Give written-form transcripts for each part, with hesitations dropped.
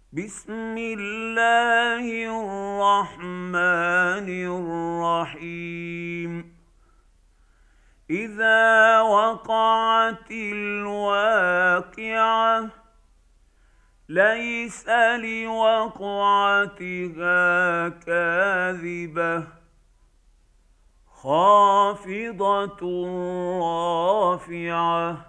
بسم الله الرحمن الرحيم. إذا وقعت الواقعة ليس لوقعتها كاذبة خافضة رافعة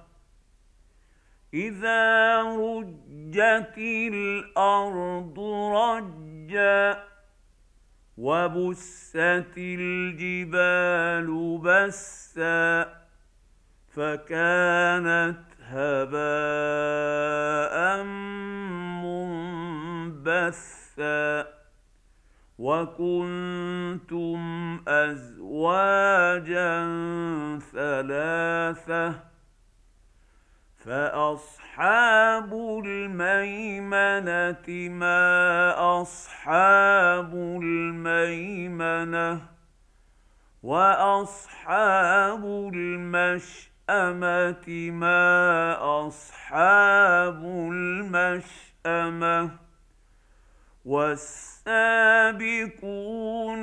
إذا رجت الأرض رجا وبست الجبال بسا فكانت هباء منبثا وكنتم أزواجا ثلاثة فأصحاب الميمنة ما أصحاب الميمنة وأصحاب المشأمة ما أصحاب المشأمة والسابقون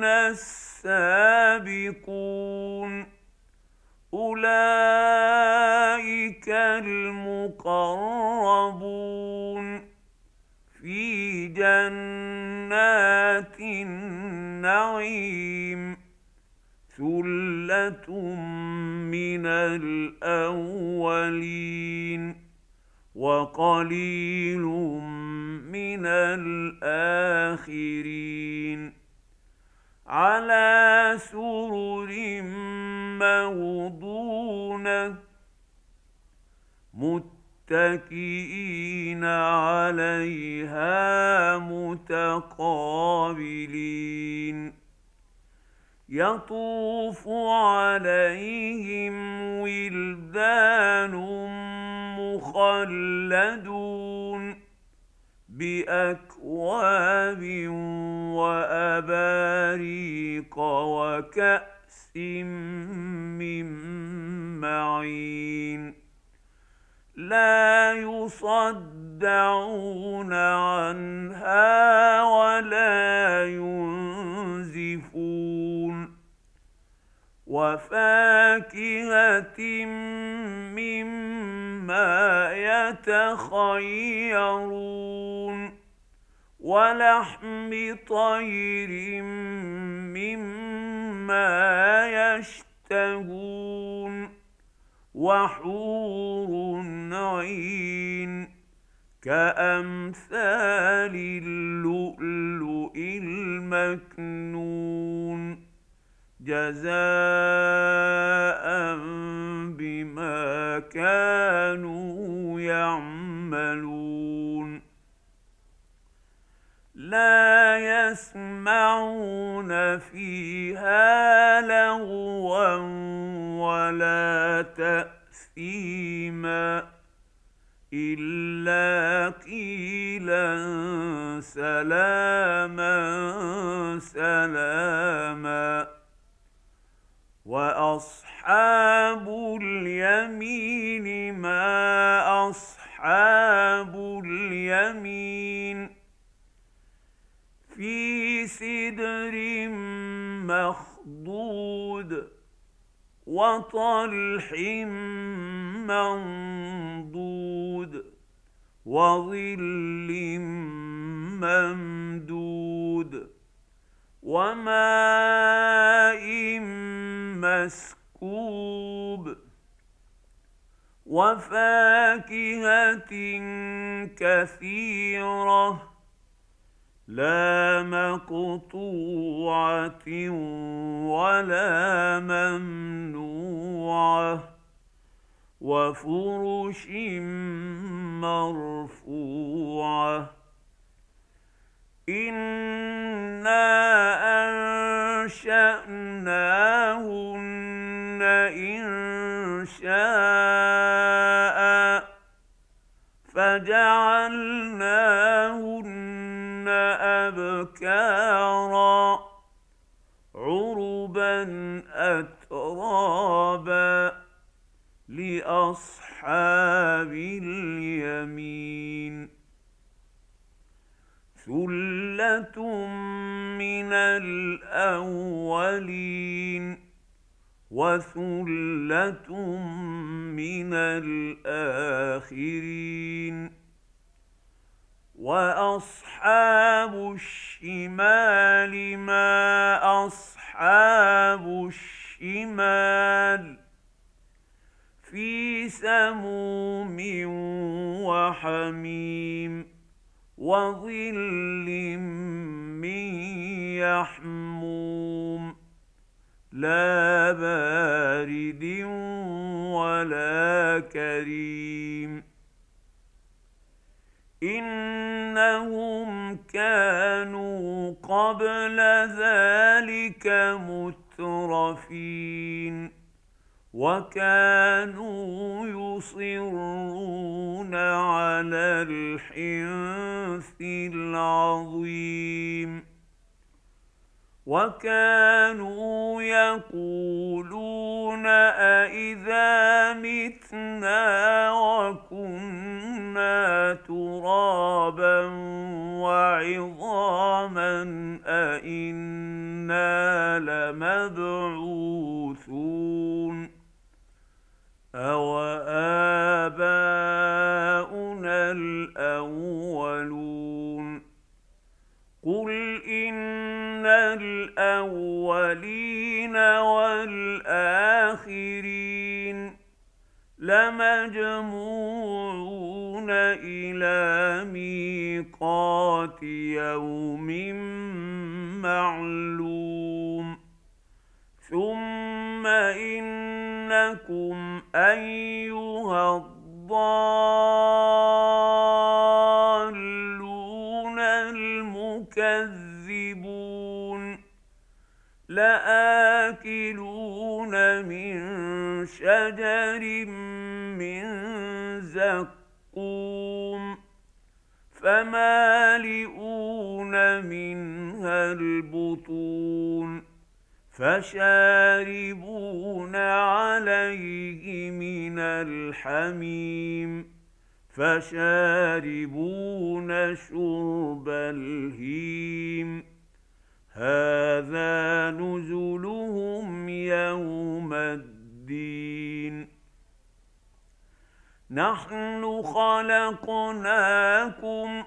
السابقون أولئك المقربون في جنات النعيم ثلة من الأولين وقليل من الآخرين على سرر موضونة متكئين عليها متقابلين يطوف عليهم ولدان مخلدون بأكواب وأباريق وكأس من معين لا يصدعون عنها ولا ينزفون وفاكهة مما يتخيرون ولحم طير مما يشتهون وحور عين كأمثال اللؤلؤ المكنون جزاء بما كانوا يعملون لا يسمعون فيها لغوا ولا تأثيما إلا قيلا سلاما سلاما وأصحاب اليمين ما أصحاب اليمين في سدر مخضود وطلح منضود وظل ممدود وماء مسكوب وفاكهة كثيرة لا مقطوعة ولا ممنوعة وفرش مرفوعة إنا أنشأناهن إنشاء فجعلناهن أبكارا عربا أترابا لأصحاب اليمين ثُلَّةٌ مِّنَ الْأَوَّلِينَ وَثُلَّةٌ مِّنَ الْآخِرِينَ وَأَصْحَابُ الشِّمَالِ مَا أَصْحَابُ الشِّمَالِ فِي سَمُومٍ وَحَمِيمٍ وَظِلٍّ مِّن يَحْمُومٍ لَّا بَارِدٍ وَلَا كَرِيمٍ إِنَّهُمْ كَانُوا قَبْلَ ذَلِكَ مُتْرَفِينَ وَكَانُوا يُصِرُّونَ عَلَى الْحِنثِ الْعَظِيمِ وَكَانُوا يَقُولُونَ أَإِذَا مِتْنَا وَكُنَّا تُرَابًا وَعِظَامًا أَإِنَّا لَمَبْعُوثُونَ أَوَآبَاؤُنَا الْأَوَّلُونَ قُلْ إِنَّ الْأَوَّلِينَ وَالْآخِرِينَ لَمَجْمُوعُونَ إِلَىٰ مِيقَاتِ يَوْمٍ مَّعْلُومٍ ثُمَّ إِنَّكُمْ أَيُّهَا الضَّالُّونَ الْمُكَذِّبُونَ لَآكِلُونَ مِن شَجَرٍ مِّن زَقُّومٍ فَمَالِئُونَ مِنْهَا الْبُطُونَ فَشَارِبُونَ عَلَيْهِ مِنَ الْحَمِيمِ فَشَارِبُونَ شُرْبَ الْهِيمِ هَذَا نُزُلُهُمْ يَوْمَ الدِّينِ نَحْنُ خَلَقْنَاكُمْ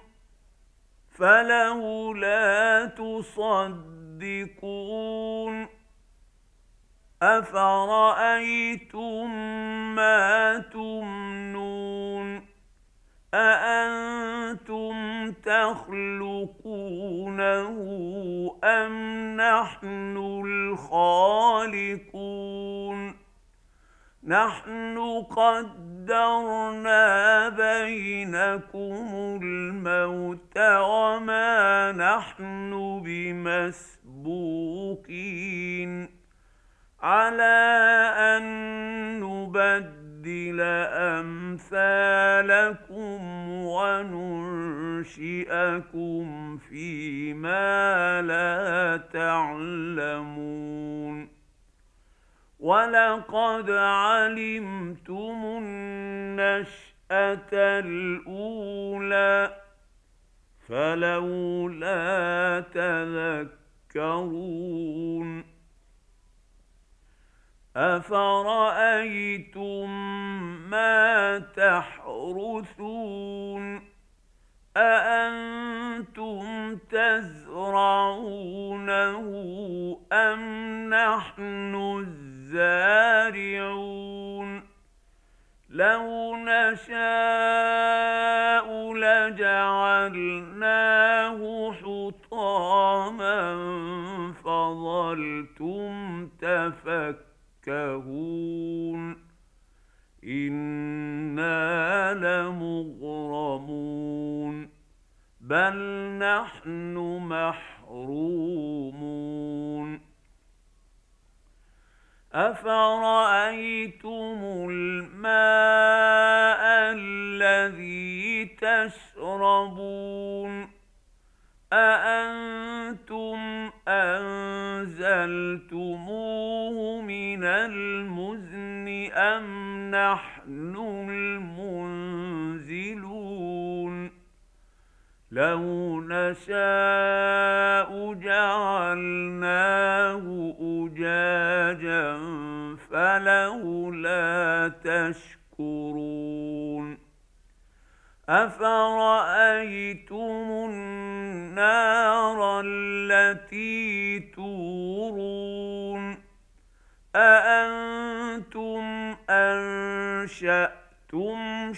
فَلَوْلَا تُصَدِّقُونَ أَفَرَأَيْتُم مَّا تُمْنُونَ أَأَنتُمْ تَخْلُقُونَهُ أَمْ نَحْنُ الْخَالِقُونَ نَحْنُ قَدَّرْنَا بَيْنَكُمُ الْمَوْتَ وَمَا نَحْنُ بِمَسْبُوقِينَ عَلَىٰ أَن نُّبَدِّلَ أَمْثَالَكُمْ وَنُنشِئَكُمْ فِيمَا لَا تَعْلَمُونَ وَلَقَدْ عَلِمْتُمُ النَّشْأَةَ الْأُولَىٰ فَلَوْلَا تَذَكَّرُونَ أَفَرَأَيْتُم مَّا تَحْرُثُونَ أَأَنتُمْ تَزْرَعُونَهُ أَمْ نَحْنُ الزَّارِعُونَ لَوْ نَشَاءُ لَجَعَلْنَاهُ حُطَامًا فَظَلْتُمْ تَفَكَّهُونَ إِنَّا لَمُغْرَمُونَ بَلْ نَحْنُ مَحْرُومُونَ أَفَرَأَيْتُمُ الْمَاءَ الَّذِي تَشْرَبُونَ أَأَنتُمْ أَنزَلْتُمُوهُ مِنَ الْمُزْنِ أَمْ نَحْنُ الْمُنزِلُونَ لو نشاء جعلناه أجاجا فلولا تشكرون أفرأيتم النار التي تورون أأنتم أنشأتم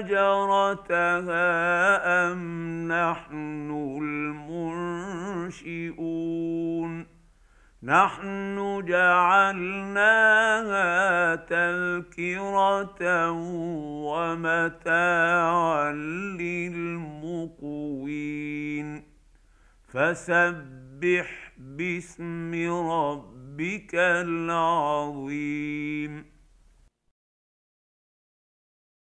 شجرتها أم نحن المنشئون نحن جعلناها تذكرة ومتاعا للمقوين فسبح باسم ربك العظيم